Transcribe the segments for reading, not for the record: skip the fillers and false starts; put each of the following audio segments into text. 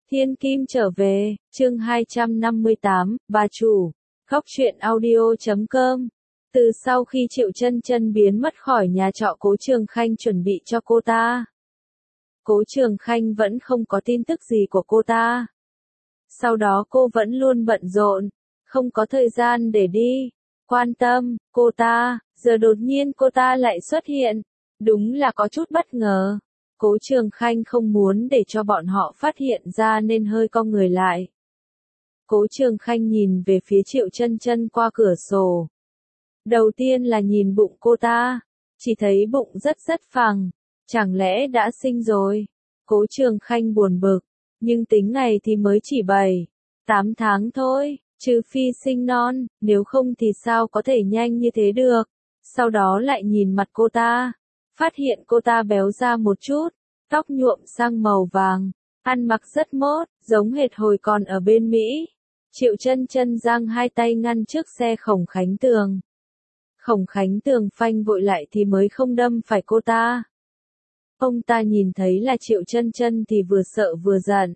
Thiên Kim trở về, chương 258, bà chủ, Góc truyện audio.com. Từ sau khi Triệu Chân Chân biến mất khỏi nhà trọ Cố Trường Khanh chuẩn bị cho cô ta. Cố Trường Khanh vẫn không có tin tức gì của cô ta. Sau đó cô vẫn luôn bận rộn, không có thời gian để đi quan tâm cô ta, giờ đột nhiên cô ta lại xuất hiện, đúng là có chút bất ngờ. Cố Trường Khanh không muốn để cho bọn họ phát hiện ra nên hơi cong người lại. Cố Trường Khanh nhìn về phía Triệu Chân Chân qua cửa sổ. Đầu tiên là nhìn bụng cô ta, chỉ thấy bụng rất phẳng, chẳng lẽ đã sinh rồi? Cố Trường Khanh buồn bực, nhưng tính ngày thì mới chỉ 7-8 tháng thôi, trừ phi sinh non, nếu không thì sao có thể nhanh như thế được. Sau đó lại nhìn mặt cô ta, phát hiện cô ta béo ra một chút, tóc nhuộm sang màu vàng, ăn mặc rất mốt, giống hệt hồi còn ở bên Mỹ. Triệu Chân Chân giang hai tay ngăn trước xe Khổng Khánh Tường. Khổng Khánh Tường phanh vội lại thì mới không đâm phải cô ta. Ông ta nhìn thấy là Triệu Chân Chân thì vừa sợ vừa giận.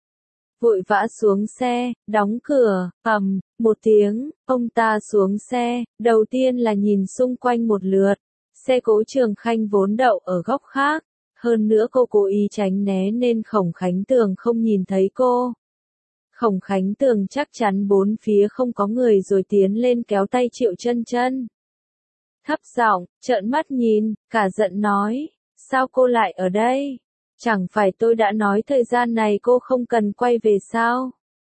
Vội vã xuống xe, đóng cửa, ầm, một tiếng, ông ta xuống xe, đầu tiên là nhìn xung quanh một lượt. Xe Cố Trường Khanh vốn đậu ở góc khác, hơn nữa cô cố ý tránh né nên Khổng Khánh Tường không nhìn thấy cô. Khổng Khánh Tường chắc chắn bốn phía không có người rồi tiến lên kéo tay Triệu Chân Chân. Thấp giọng, trợn mắt nhìn, cả giận nói, sao cô lại ở đây? Chẳng phải tôi đã nói thời gian này cô không cần quay về sao?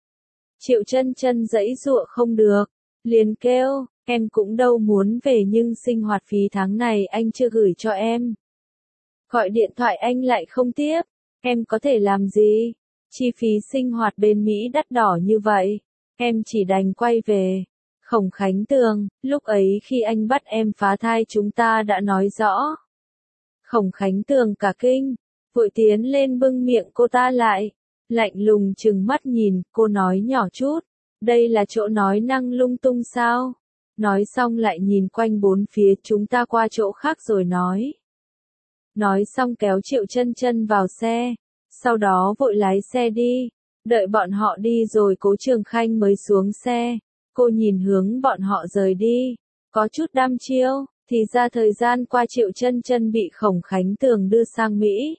Triệu Chân Chân giãy giụa không được, liền kêu, em cũng đâu muốn về nhưng sinh hoạt phí tháng này anh chưa gửi cho em. Gọi điện thoại anh lại không tiếp, em có thể làm gì? Chi phí sinh hoạt bên Mỹ đắt đỏ như vậy, em chỉ đành quay về. Khổng Khánh Tường, lúc ấy khi anh bắt em phá thai chúng ta đã nói rõ. Khổng Khánh Tường cả kinh, vội tiến lên bưng miệng cô ta lại, lạnh lùng trừng mắt nhìn, cô nói nhỏ chút, đây là chỗ nói năng lung tung sao? Nói xong lại nhìn quanh bốn phía, chúng ta qua chỗ khác rồi nói. Nói xong kéo Triệu Chân Chân vào xe, sau đó vội lái xe đi, đợi bọn họ đi rồi Cố Trường Khanh mới xuống xe. Cô nhìn hướng bọn họ rời đi, có chút đăm chiêu, thì ra thời gian qua Triệu Chân Chân bị Khổng Khánh Tường đưa sang Mỹ.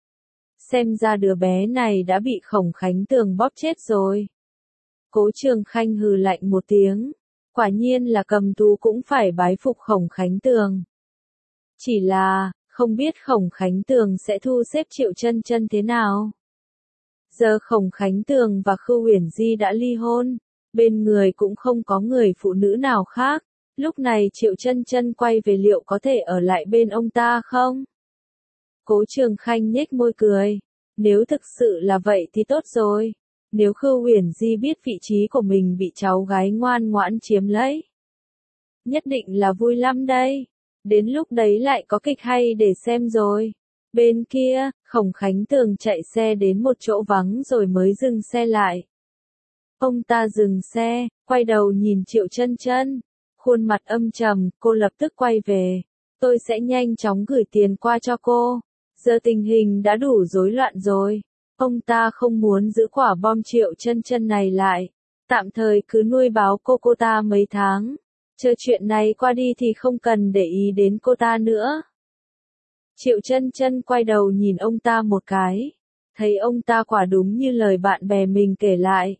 Xem ra đứa bé này đã bị Khổng Khánh Tường bóp chết rồi. Cố Trường Khanh hừ lạnh một tiếng, quả nhiên là cầm tú cũng phải bái phục Khổng Khánh Tường. Chỉ là, không biết Khổng Khánh Tường sẽ thu xếp Triệu Chân Chân thế nào. Giờ Khổng Khánh Tường và Khưu Uyển Di đã ly hôn, bên người cũng không có người phụ nữ nào khác, lúc này Triệu Chân Chân quay về liệu có thể ở lại bên ông ta không? Cố Trường Khanh nhếch môi cười, nếu thực sự là vậy thì tốt rồi, nếu Khưu Uyển Di biết vị trí của mình bị cháu gái ngoan ngoãn chiếm lấy, nhất định là vui lắm đây, đến lúc đấy lại có kịch hay để xem rồi. Bên kia, Khổng Khánh Tường chạy xe đến một chỗ vắng rồi mới dừng xe lại. Ông ta dừng xe, quay đầu nhìn Triệu Chân Chân, khuôn mặt âm trầm, cô lập tức quay về. Tôi sẽ nhanh chóng gửi tiền qua cho cô. Giờ tình hình đã đủ rối loạn rồi. Ông ta không muốn giữ quả bom Triệu Chân Chân này lại. Tạm thời cứ nuôi báo cô ta mấy tháng. Chờ chuyện này qua đi thì không cần để ý đến cô ta nữa. Triệu Chân Chân quay đầu nhìn ông ta một cái. Thấy ông ta quả đúng như lời bạn bè mình kể lại.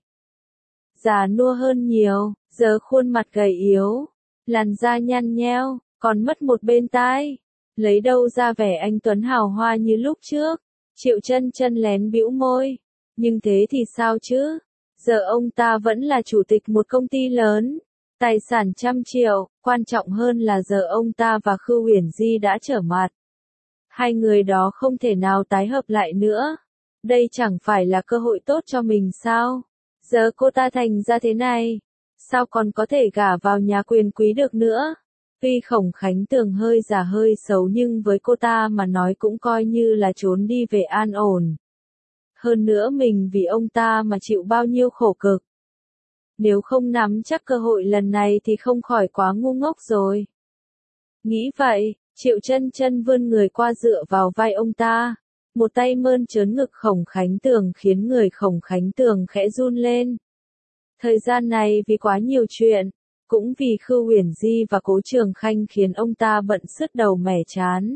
Già nua hơn nhiều, giờ khuôn mặt gầy yếu, làn da nhăn nheo, còn mất một bên tai. Lấy đâu ra vẻ anh tuấn hào hoa như lúc trước? Triệu Chân Chân lén bĩu môi. Nhưng thế thì sao chứ? Giờ ông ta vẫn là chủ tịch một công ty lớn, tài sản trăm triệu, quan trọng hơn là giờ ông ta và Khưu Uyển Di đã trở mặt. Hai người đó không thể nào tái hợp lại nữa. Đây chẳng phải là cơ hội tốt cho mình sao? Giờ cô ta thành ra thế này, sao còn có thể gả vào nhà quyền quý được nữa? Tuy Khổng Khánh Tường hơi già hơi xấu nhưng với cô ta mà nói cũng coi như là trốn đi về an ổn. Hơn nữa mình vì ông ta mà chịu bao nhiêu khổ cực. Nếu không nắm chắc cơ hội lần này thì không khỏi quá ngu ngốc rồi. Nghĩ vậy, Triệu Chân Chân vươn người qua dựa vào vai ông ta. Một tay mơn trớn ngực Khổng Khánh Tường khiến người Khổng Khánh Tường khẽ run lên. Thời gian này vì quá nhiều chuyện, cũng vì Khưu Uyển Di và Cố Trường Khanh khiến ông ta bận sứt đầu mẻ trán.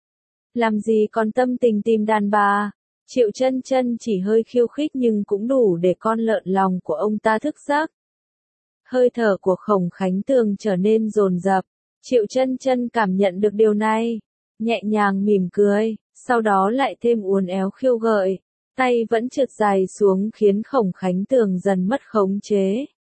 Làm gì còn tâm tình tìm đàn bà, Triệu Chân Chân chỉ hơi khiêu khích nhưng cũng đủ để con lợn lòng của ông ta thức giấc. Hơi thở của Khổng Khánh Tường trở nên dồn dập, Triệu Chân Chân cảm nhận được điều này, nhẹ nhàng mỉm cười, sau đó lại thêm uốn éo khiêu gợi, tay vẫn trượt dài xuống khiến Khổng Khánh Tường dần mất khống chế.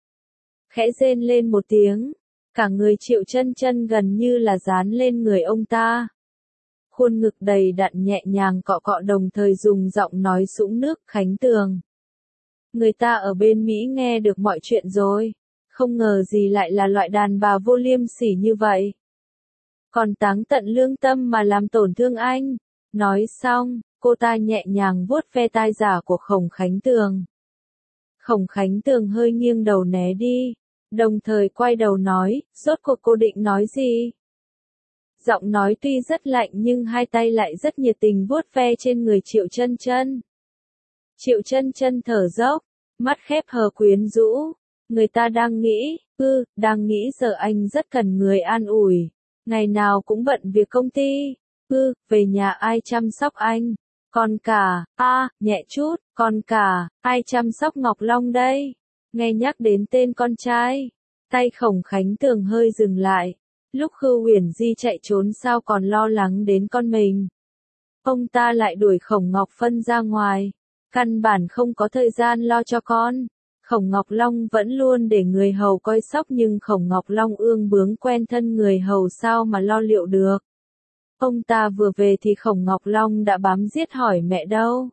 Khẽ rên lên một tiếng, cả người Triệu Chân Chân gần như là dán lên người ông ta. Khuôn ngực đầy đặn nhẹ nhàng cọ cọ đồng thời dùng giọng nói sũng nước, Khánh Tường. Người ta ở bên Mỹ nghe được mọi chuyện rồi, không ngờ gì lại là loại đàn bà vô liêm sỉ như vậy. Còn táng tận lương tâm mà làm tổn thương anh. Nói xong, cô ta nhẹ nhàng vuốt ve tai giả của Khổng Khánh Tường. Khổng Khánh Tường hơi nghiêng đầu né đi, đồng thời quay đầu nói, rốt cuộc cô định nói gì? Giọng nói tuy rất lạnh nhưng hai tay lại rất nhiệt tình vuốt ve trên người Triệu Chân Chân. Triệu Chân Chân thở dốc, mắt khép hờ quyến rũ. Người ta đang nghĩ, đang nghĩ giờ anh rất cần người an ủi. Ngày nào cũng bận việc công ty. Về nhà ai chăm sóc anh? Con cả, nhẹ chút, con cả, ai chăm sóc Ngọc Long đây? Nghe nhắc đến tên con trai, tay Khổng Khánh Tường hơi dừng lại. Lúc Khưu Uyển Di chạy trốn sao còn lo lắng đến con mình. Ông ta lại đuổi Khổng Ngọc Phân ra ngoài, căn bản không có thời gian lo cho con. Khổng Ngọc Long vẫn luôn để người hầu coi sóc nhưng Khổng Ngọc Long ương bướng quen thân người hầu sao mà lo liệu được. Ông ta vừa về thì Khổng Ngọc Long đã bám giết hỏi mẹ đâu.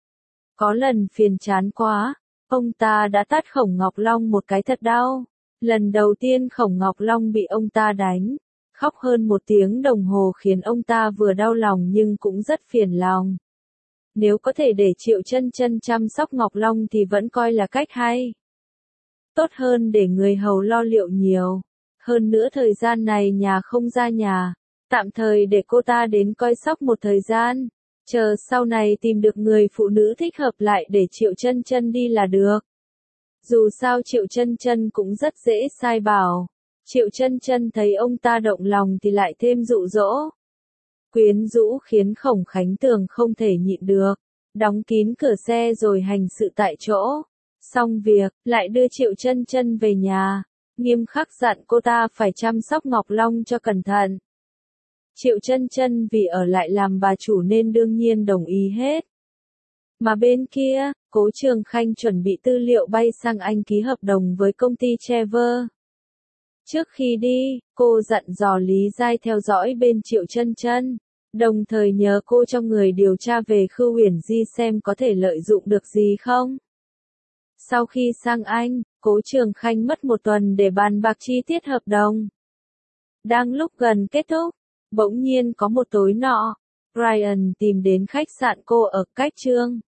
Có lần phiền chán quá, ông ta đã tát Khổng Ngọc Long một cái thật đau. Lần đầu tiên Khổng Ngọc Long bị ông ta đánh, khóc hơn 1 tiếng đồng hồ khiến ông ta vừa đau lòng nhưng cũng rất phiền lòng. Nếu có thể để Triệu Chân Chân chăm sóc Ngọc Long thì vẫn coi là cách hay. Tốt hơn để người hầu lo liệu nhiều. Hơn nữa thời gian này nhà không ra nhà, tạm thời để cô ta đến coi sóc một thời gian. Chờ sau này tìm được người phụ nữ thích hợp lại để Triệu Chân Chân đi là được. Dù sao Triệu Chân Chân cũng rất dễ sai bảo. Triệu Chân Chân thấy ông ta động lòng thì lại thêm dụ dỗ. Quyến rũ khiến Khổng Khánh Tường không thể nhịn được. Đóng kín cửa xe rồi hành sự tại chỗ. Xong việc, lại đưa Triệu Chân Chân về nhà. Nghiêm khắc dặn cô ta phải chăm sóc Ngọc Long cho cẩn thận. Triệu Chân Chân vì ở lại làm bà chủ nên đương nhiên đồng ý hết. Mà bên kia, Cố Trường Khanh chuẩn bị tư liệu bay sang Anh ký hợp đồng với công ty Trevor. Trước khi đi, cô dặn dò Lý Giai theo dõi bên Triệu Chân Chân, đồng thời nhờ cô cho người điều tra về Khưu Uyển Di xem có thể lợi dụng được gì không. Sau khi sang Anh, Cố Trường Khanh mất 1 tuần để bàn bạc chi tiết hợp đồng. Đang lúc gần kết thúc, bỗng nhiên có một tối nọ, Brian tìm đến khách sạn cô ở cách Trương